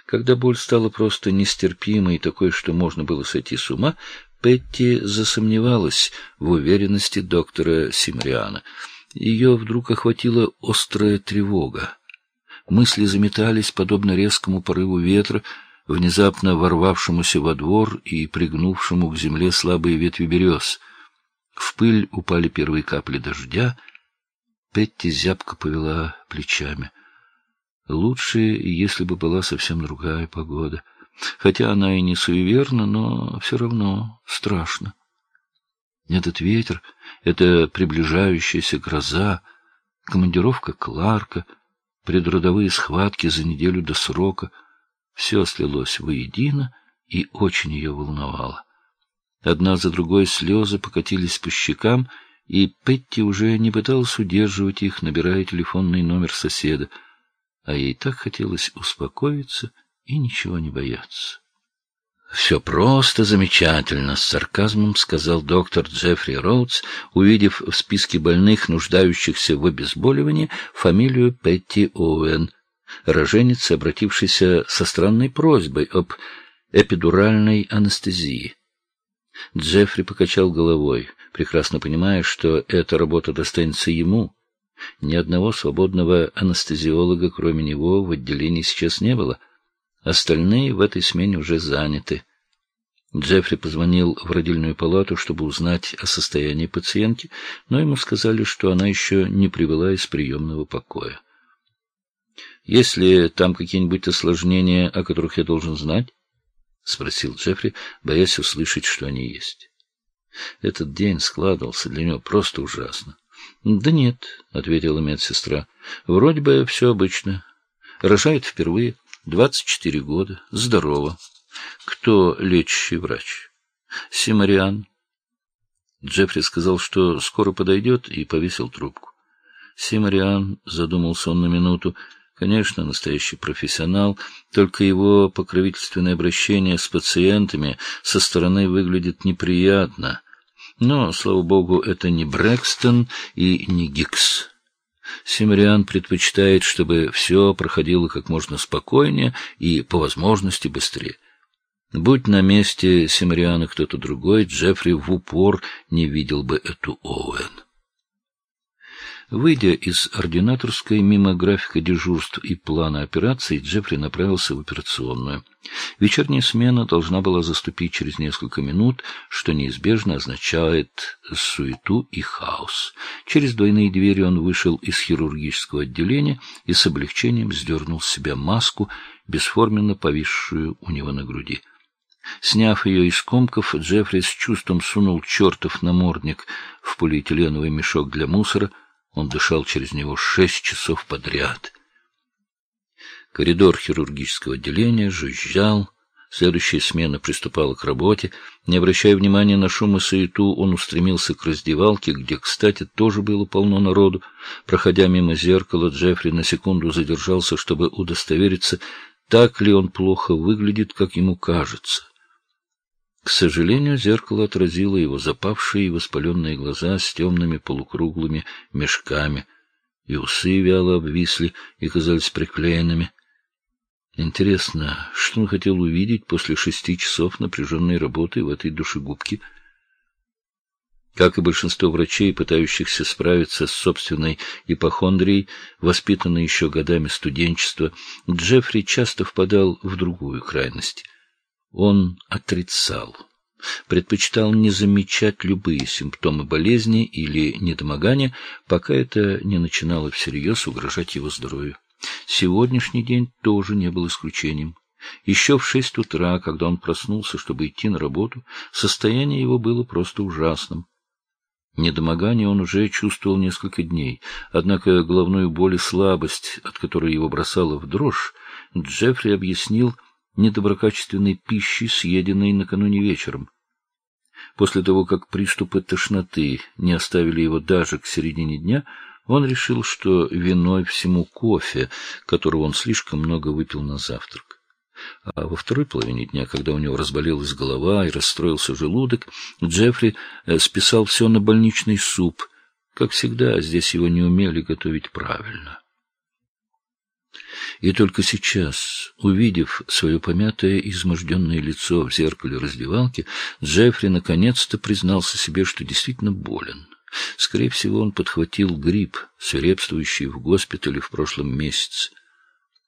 Когда боль стала просто нестерпимой, такой, что можно было сойти с ума, Петти засомневалась в уверенности доктора Симариана. Ее вдруг охватила острая тревога. Мысли заметались, подобно резкому порыву ветра, внезапно ворвавшемуся во двор и пригнувшему к земле слабые ветви берез. В пыль упали первые капли дождя. Петти зябко повела плечами. Лучше, если бы была совсем другая погода. Хотя она и не суеверна, но все равно страшно. Этот ветер, эта приближающаяся гроза, командировка Кларка, предродовые схватки за неделю до срока — все слилось воедино и очень ее волновало. Одна за другой слезы покатились по щекам, и Петти уже не пыталась удерживать их, набирая телефонный номер соседа, а ей так хотелось успокоиться и ничего не бояться. — Все просто замечательно, — с сарказмом сказал доктор Джеффри Роудс, увидев в списке больных, нуждающихся в обезболивании, фамилию Петти Оуэн, роженицы, обратившейся со странной просьбой об эпидуральной анестезии. Джеффри покачал головой, прекрасно понимая, что эта работа достанется ему. Ни одного свободного анестезиолога, кроме него, в отделении сейчас не было. Остальные в этой смене уже заняты. Джеффри позвонил в родильную палату, чтобы узнать о состоянии пациентки, но ему сказали, что она еще не прибыла из приемного покоя. — Есть ли там какие-нибудь осложнения, о которых я должен знать? — спросил Джеффри, боясь услышать, что они есть. Этот день складывался для него просто ужасно. — Да нет, — ответила медсестра, — вроде бы все обычно. Рожает впервые, 24 года, здорово. Кто лечащий врач? Симариан. Джеффри сказал, что скоро подойдет, и повесил трубку. Симариан, задумался он на минуту, конечно, настоящий профессионал, только его покровительственное обращение с пациентами со стороны выглядит неприятно. Но, слава богу, это не Брэкстон и не Гикс. Симариан предпочитает, чтобы все проходило как можно спокойнее и, по возможности, быстрее. Будь на месте Симариана кто-то другой, Джеффри в упор не видел бы эту Оуэн. Выйдя из ординаторской мимо графика дежурств и плана операций, Джеффри направился в операционную. Вечерняя смена должна была заступить через несколько минут, что неизбежно означает суету и хаос. Через двойные двери он вышел из хирургического отделения и с облегчением сдернул с себя маску, бесформенно повисшую у него на груди. Сняв ее из комков, Джеффри с чувством сунул чертов намордник в полиэтиленовый мешок для мусора. Он дышал через него 6 часов подряд. Коридор хирургического отделения жужжал. Следующая смена приступала к работе. Не обращая внимания на шум и суету, он устремился к раздевалке, где, кстати, тоже было полно народу. Проходя мимо зеркала, Джеффри на секунду задержался, чтобы удостовериться, так ли он плохо выглядит, как ему кажется. К сожалению, зеркало отразило его запавшие и воспаленные глаза с темными полукруглыми мешками, и усы вяло обвисли и казались приклеенными. Интересно, что он хотел увидеть после 6 часов напряженной работы в этой душегубке? Как и большинство врачей, пытающихся справиться с собственной ипохондрией, воспитанной еще годами студенчества, Джеффри часто впадал в другую крайность. Он отрицал, предпочитал не замечать любые симптомы болезни или недомогания, пока это не начинало всерьез угрожать его здоровью. Сегодняшний день тоже не был исключением. Еще в 6 утра, когда он проснулся, чтобы идти на работу, состояние его было просто ужасным. Недомогание он уже чувствовал несколько дней, однако головную боль и слабость, от которой его бросало в дрожь, Джеффри объяснил недоброкачественной пищей, съеденной накануне вечером. После того, как приступы тошноты не оставили его даже к середине дня, он решил, что виной всему кофе, которого он слишком много выпил на завтрак. А во второй половине дня, когда у него разболелась голова и расстроился желудок, Джеффри списал все на больничный суп. Как всегда, здесь его не умели готовить правильно. И только сейчас, увидев свое помятое и изможденное лицо в зеркале раздевалки, Джеффри наконец-то признался себе, что действительно болен. Скорее всего, он подхватил грипп, свирепствующий в госпитале в прошлом месяце.